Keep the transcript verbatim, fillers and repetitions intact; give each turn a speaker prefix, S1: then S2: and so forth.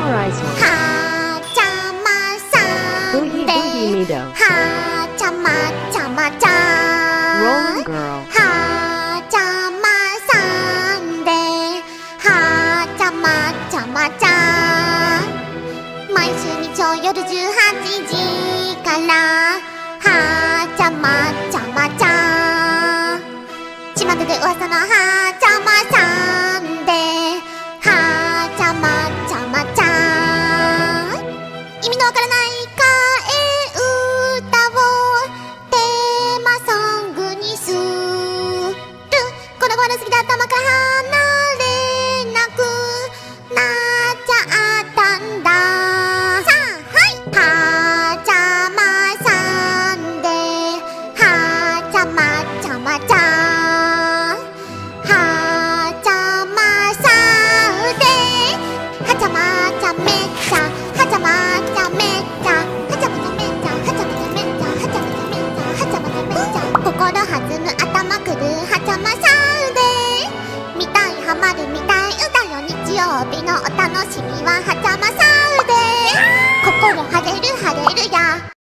S1: Memorize one.
S2: 하자마자
S1: Boogie Boogie Mido.
S2: 하자마자 마자
S1: Roll Girl.
S2: 하자마자 하자마자 마자 毎週日曜夜じゅうはちじからはちゃまちゃまちゃ巷で噂のはちゃまさんではちゃまちゃまちゃ意味のわからない替え歌をテーマソングにするこの頃過ぎて頭から離れなくなっちゃったんださあはいはちゃまさんではちゃまちゃまちゃはちゃまさんではちゃまちゃめちゃはちゃまちゃめちゃはちゃまちゃめちゃはちゃまちゃめちゃはちゃまちゃめちゃはちゃまちゃめちゃ心弾む頭くるはちゃまさんで見たいハマる見たい歌よ日曜日のお楽しみははちゃまさんで心晴れる晴れるや